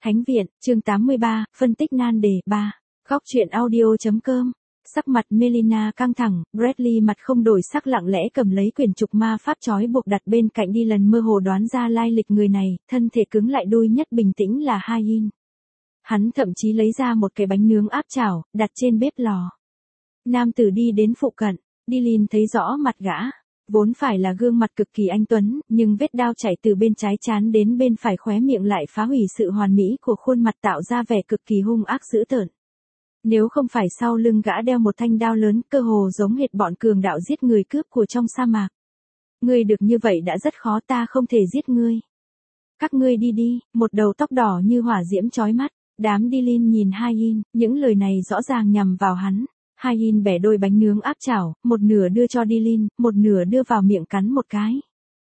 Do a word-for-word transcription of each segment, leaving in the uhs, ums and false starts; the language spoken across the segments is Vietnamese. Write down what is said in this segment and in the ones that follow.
Thánh viện, chương tám mươi ba, phân tích nan đề ba. Góc truyện audio.com. Sắc mặt Melina căng thẳng, Bradley mặt không đổi sắc lặng lẽ cầm lấy quyển trục ma pháp trói buộc đặt bên cạnh đi lần mơ hồ đoán ra lai lịch người này, thân thể cứng lại đuôi nhất bình tĩnh là Hayin. Hắn thậm chí lấy ra một cái bánh nướng áp chảo, đặt trên bếp lò. Nam tử đi đến phụ cận, Dylan thấy rõ mặt gã. Vốn phải là gương mặt cực kỳ anh tuấn, nhưng vết đao chảy từ bên trái trán đến bên phải khóe miệng lại phá hủy sự hoàn mỹ của khuôn mặt tạo ra vẻ cực kỳ hung ác dữ tợn. Nếu không phải sau lưng gã đeo một thanh đao lớn cơ hồ giống hệt bọn cường đạo giết người cướp của trong sa mạc. Ngươi được như vậy đã rất khó, ta không thể giết ngươi. Các ngươi đi đi, một đầu tóc đỏ như hỏa diễm chói mắt. Đám Dylan nhìn Hayin, những lời này rõ ràng nhằm vào hắn. Hayin bẻ đôi bánh nướng áp chảo, một nửa đưa cho Dylan, một nửa đưa vào miệng cắn một cái.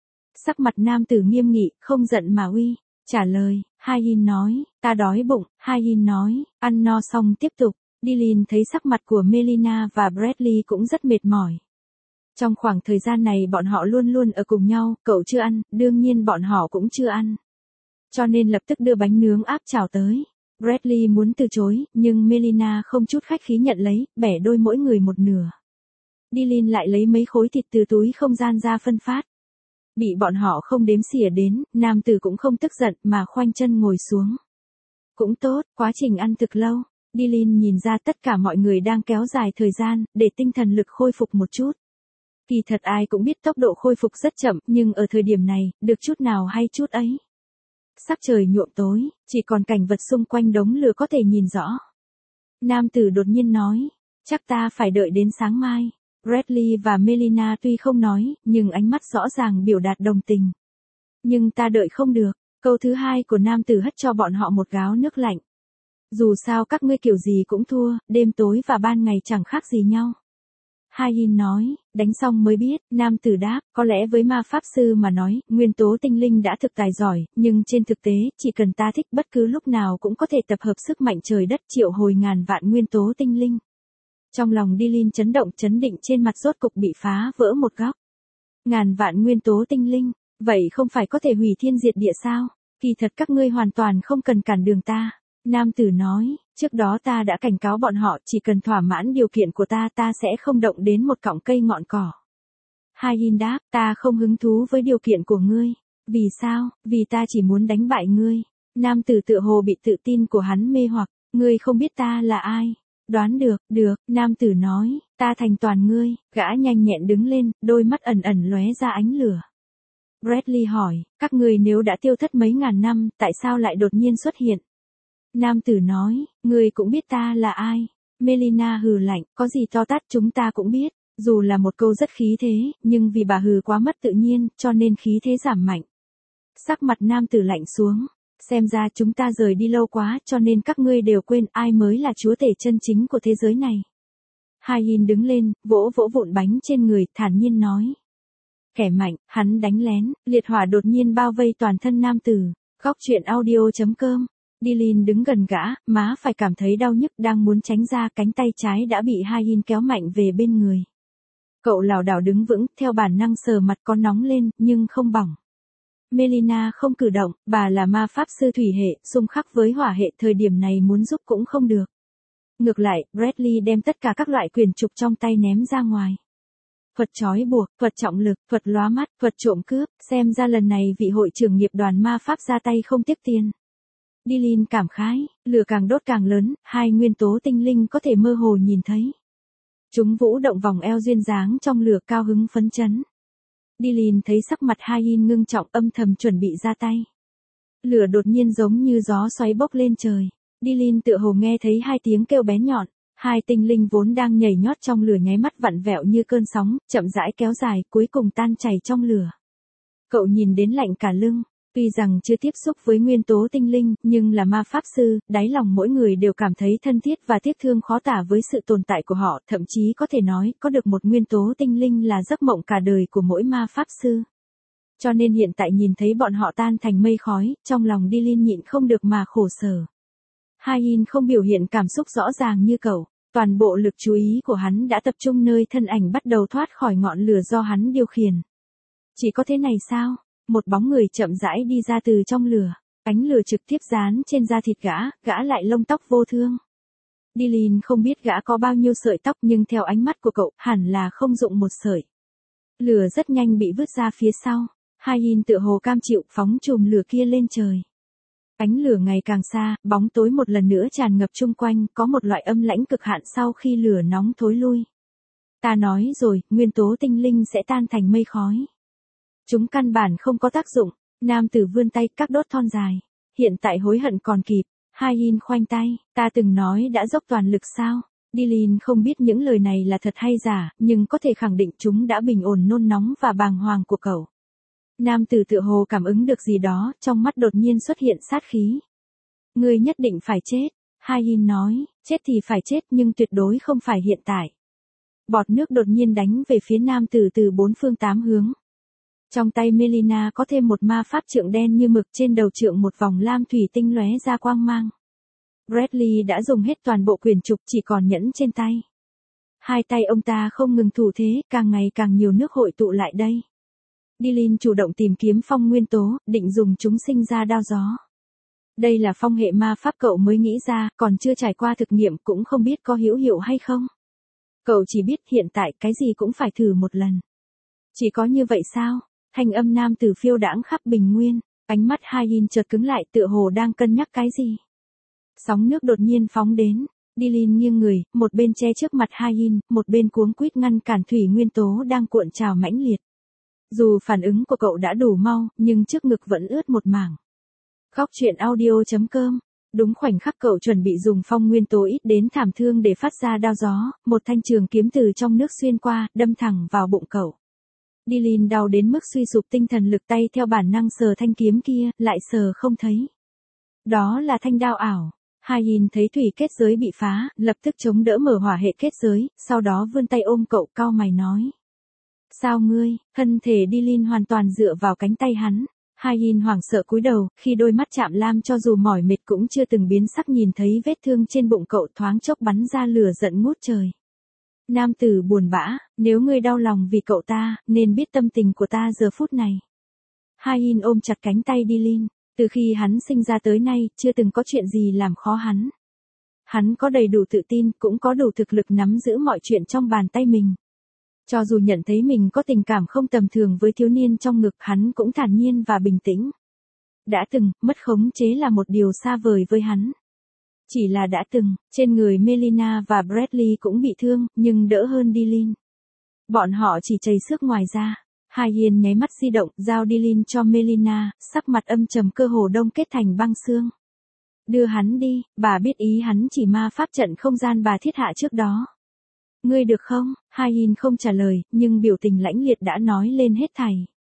Sắc mặt nam tử nghiêm nghị, không giận mà uy. Trả lời, Hayin nói, ta đói bụng. Hayin nói, ăn no xong tiếp tục. Dylan thấy sắc mặt của Melina và Bradley cũng rất mệt mỏi. Trong khoảng thời gian này bọn họ luôn luôn ở cùng nhau, cậu chưa ăn, đương nhiên bọn họ cũng chưa ăn. Cho nên lập tức đưa bánh nướng áp chảo tới. Bradley muốn từ chối, nhưng Melina không chút khách khí nhận lấy, bẻ đôi mỗi người một nửa. Dylan lại lấy mấy khối thịt từ túi không gian ra phân phát. Bị bọn họ không đếm xỉa đến, nam tử cũng không tức giận mà khoanh chân ngồi xuống. Cũng tốt, quá trình ăn thực lâu. Dylan nhìn ra tất cả mọi người đang kéo dài thời gian, để tinh thần lực khôi phục một chút. Kỳ thật ai cũng biết tốc độ khôi phục rất chậm, nhưng ở thời điểm này, được chút nào hay chút ấy. Sắc trời nhuộm tối, chỉ còn cảnh vật xung quanh đống lửa có thể nhìn rõ. Nam tử đột nhiên nói, chắc ta phải đợi đến sáng mai. Bradley và Melina tuy không nói, nhưng ánh mắt rõ ràng biểu đạt đồng tình. Nhưng ta đợi không được. Câu thứ hai của nam tử hất cho bọn họ một gáo nước lạnh. Dù sao các ngươi kiểu gì cũng thua, đêm tối và ban ngày chẳng khác gì nhau. Hayin nói, đánh xong mới biết. Nam tử đáp, có lẽ với ma pháp sư mà nói, nguyên tố tinh linh đã thực tài giỏi, nhưng trên thực tế, chỉ cần ta thích bất cứ lúc nào cũng có thể tập hợp sức mạnh trời đất triệu hồi ngàn vạn nguyên tố tinh linh. Trong lòng Dylan chấn động, chấn định trên mặt rốt cục bị phá vỡ một góc. Ngàn vạn nguyên tố tinh linh, vậy không phải có thể hủy thiên diệt địa sao? Kỳ thật các ngươi hoàn toàn không cần cản đường ta. Nam tử nói, trước đó ta đã cảnh cáo bọn họ chỉ cần thỏa mãn điều kiện của ta ta sẽ không động đến một cọng cây ngọn cỏ. Hayin đáp, ta không hứng thú với điều kiện của ngươi. Vì sao? Vì ta chỉ muốn đánh bại ngươi. Nam tử tựa hồ bị tự tin của hắn mê hoặc, ngươi không biết ta là ai. Đoán được, được, nam tử nói, ta thành toàn ngươi. Gã nhanh nhẹn đứng lên, đôi mắt ẩn ẩn lóe ra ánh lửa. Bradley hỏi, các ngươi nếu đã tiêu thất mấy ngàn năm, tại sao lại đột nhiên xuất hiện? Nam tử nói, ngươi cũng biết ta là ai. Melina hừ lạnh, có gì to tát chúng ta cũng biết. Dù là một câu rất khí thế, nhưng vì bà hừ quá mất tự nhiên, cho nên khí thế giảm mạnh. Sắc mặt nam tử lạnh xuống. Xem ra chúng ta rời đi lâu quá cho nên các ngươi đều quên ai mới là chúa tể chân chính của thế giới này. Hayin đứng lên, vỗ vỗ vụn bánh trên người, thản nhiên nói. Kẻ mạnh, hắn đánh lén, liệt hỏa đột nhiên bao vây toàn thân nam tử. Góc truyện audio.com. Dylan đứng gần gã, má phải cảm thấy đau nhức đang muốn tránh ra, cánh tay trái đã bị Hayin kéo mạnh về bên người. Cậu lảo đảo đứng vững, theo bản năng sờ mặt có nóng lên, nhưng không bỏng. Melina không cử động, bà là ma pháp sư thủy hệ, xung khắc với hỏa hệ, thời điểm này muốn giúp cũng không được. Ngược lại, Bradley đem tất cả các loại quyền trục trong tay ném ra ngoài. Thuật trói buộc, thuật trọng lực, thuật lóa mắt, thuật trộm cướp, xem ra lần này vị hội trưởng nghiệp đoàn ma pháp ra tay không tiếc tiền. Dylan cảm khái, lửa càng đốt càng lớn, hai nguyên tố tinh linh có thể mơ hồ nhìn thấy. Chúng vũ động vòng eo duyên dáng trong lửa cao hứng phấn chấn. Dylan thấy sắc mặt Hayin ngưng trọng, âm thầm chuẩn bị ra tay. Lửa đột nhiên giống như gió xoáy bốc lên trời. Dylan tựa hồ nghe thấy hai tiếng kêu bé nhọn. Hai tinh linh vốn đang nhảy nhót trong lửa nháy mắt vặn vẹo như cơn sóng, chậm rãi kéo dài, cuối cùng tan chảy trong lửa. Cậu nhìn đến lạnh cả lưng. Tuy rằng chưa tiếp xúc với nguyên tố tinh linh, nhưng là ma pháp sư, đáy lòng mỗi người đều cảm thấy thân thiết và tiếc thương khó tả với sự tồn tại của họ, thậm chí có thể nói, có được một nguyên tố tinh linh là giấc mộng cả đời của mỗi ma pháp sư. Cho nên hiện tại nhìn thấy bọn họ tan thành mây khói, trong lòng Dylan nhịn không được mà khổ sở. Hayin không biểu hiện cảm xúc rõ ràng như cậu, toàn bộ lực chú ý của hắn đã tập trung nơi thân ảnh bắt đầu thoát khỏi ngọn lửa do hắn điều khiển. Chỉ có thế này sao? Một bóng người chậm rãi đi ra từ trong lửa. Ánh lửa trực tiếp dán trên da thịt gã, gã lại lông tóc vô thương. Dylan không biết gã có bao nhiêu sợi tóc nhưng theo ánh mắt của cậu, hẳn là không dụng một sợi. Lửa rất nhanh bị vứt ra phía sau. Hai-in tựa hồ cam chịu phóng chùm lửa kia lên trời. Ánh lửa ngày càng xa, bóng tối một lần nữa tràn ngập chung quanh, có một loại âm lãnh cực hạn sau khi lửa nóng thối lui. Ta nói rồi, nguyên tố tinh linh sẽ tan thành mây khói. Chúng căn bản không có tác dụng. Nam tử vươn tay các đốt thon dài. Hiện tại hối hận còn kịp. Hai-in khoanh tay, ta từng nói đã dốc toàn lực sao? Dylan không biết những lời này là thật hay giả, nhưng có thể khẳng định chúng đã bình ổn nôn nóng và bàng hoàng của cậu. Nam tử tựa hồ cảm ứng được gì đó, trong mắt đột nhiên xuất hiện sát khí. Ngươi nhất định phải chết, Hai-in nói, chết thì phải chết nhưng tuyệt đối không phải hiện tại. Bọt nước đột nhiên đánh về phía nam tử từ bốn phương tám hướng. Trong tay Melina có thêm một ma pháp trượng đen như mực, trên đầu trượng một vòng lam thủy tinh lóe ra quang mang. Bradley đã dùng hết toàn bộ quyền trục, chỉ còn nhẫn trên tay. Hai tay ông ta không ngừng thủ thế, càng ngày càng nhiều nước hội tụ lại đây. Dylan chủ động tìm kiếm phong nguyên tố, định dùng chúng sinh ra đao gió. Đây là phong hệ ma pháp cậu mới nghĩ ra, còn chưa trải qua thực nghiệm cũng không biết có hữu hiệu hay không. Cậu chỉ biết hiện tại cái gì cũng phải thử một lần. Chỉ có như vậy sao? Thanh âm nam tử phiêu đãng khắp bình nguyên, ánh mắt Hai-in chợt cứng lại tựa hồ đang cân nhắc cái gì. Sóng nước đột nhiên phóng đến, Dylan nghiêng người, một bên che trước mặt Hai-in, một bên cuống quýt ngăn cản thủy nguyên tố đang cuộn trào mãnh liệt. Dù phản ứng của cậu đã đủ mau, nhưng trước ngực vẫn ướt một mảng. Khóc chuyện audio chấm com. Đúng khoảnh khắc cậu chuẩn bị dùng phong nguyên tố ít đến thảm thương để phát ra đao gió, một thanh trường kiếm từ trong nước xuyên qua, đâm thẳng vào bụng cậu. Dylan đau đến mức suy sụp tinh thần lực, tay theo bản năng sờ thanh kiếm kia, lại sờ không thấy. Đó là thanh đao ảo. Hai-in thấy thủy kết giới bị phá, lập tức chống đỡ mở hỏa hệ kết giới, sau đó vươn tay ôm cậu, cau mày nói. Sao ngươi? Thân thể Dylan hoàn toàn dựa vào cánh tay hắn. Hai-in hoảng sợ cúi đầu, khi đôi mắt chạm lam cho dù mỏi mệt cũng chưa từng biến sắc, nhìn thấy vết thương trên bụng cậu thoáng chốc bắn ra lửa giận ngút trời. Nam tử buồn bã, nếu ngươi đau lòng vì cậu ta, nên biết tâm tình của ta giờ phút này. Hai-in ôm chặt cánh tay Dylan, từ khi hắn sinh ra tới nay, chưa từng có chuyện gì làm khó hắn. Hắn có đầy đủ tự tin, cũng có đủ thực lực nắm giữ mọi chuyện trong bàn tay mình. Cho dù nhận thấy mình có tình cảm không tầm thường với thiếu niên trong ngực, hắn cũng thản nhiên và bình tĩnh. Đã từng, mất khống chế là một điều xa vời với hắn. Chỉ là đã từng, trên người Melina và Bradley cũng bị thương, nhưng đỡ hơn Dylan. Bọn họ chỉ chảy xước ngoài da. Hai-in nháy mắt di động, giao Dylan cho Melina, sắc mặt âm trầm cơ hồ đông kết thành băng xương. Đưa hắn đi, bà biết ý hắn chỉ ma pháp trận không gian bà thiết hạ trước đó. Ngươi được không? Hai-in không trả lời, nhưng biểu tình lãnh liệt đã nói lên hết thảy.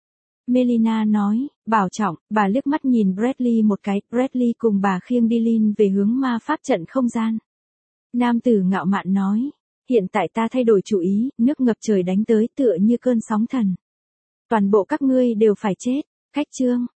Melina nói, bảo trọng, bà liếc mắt nhìn Bradley một cái, Bradley cùng bà khiêng Dylan về hướng ma pháp trận không gian. Nam tử ngạo mạn nói, hiện tại ta thay đổi chủ ý, nước ngập trời đánh tới tựa như cơn sóng thần. Toàn bộ các ngươi đều phải chết. Khách chương.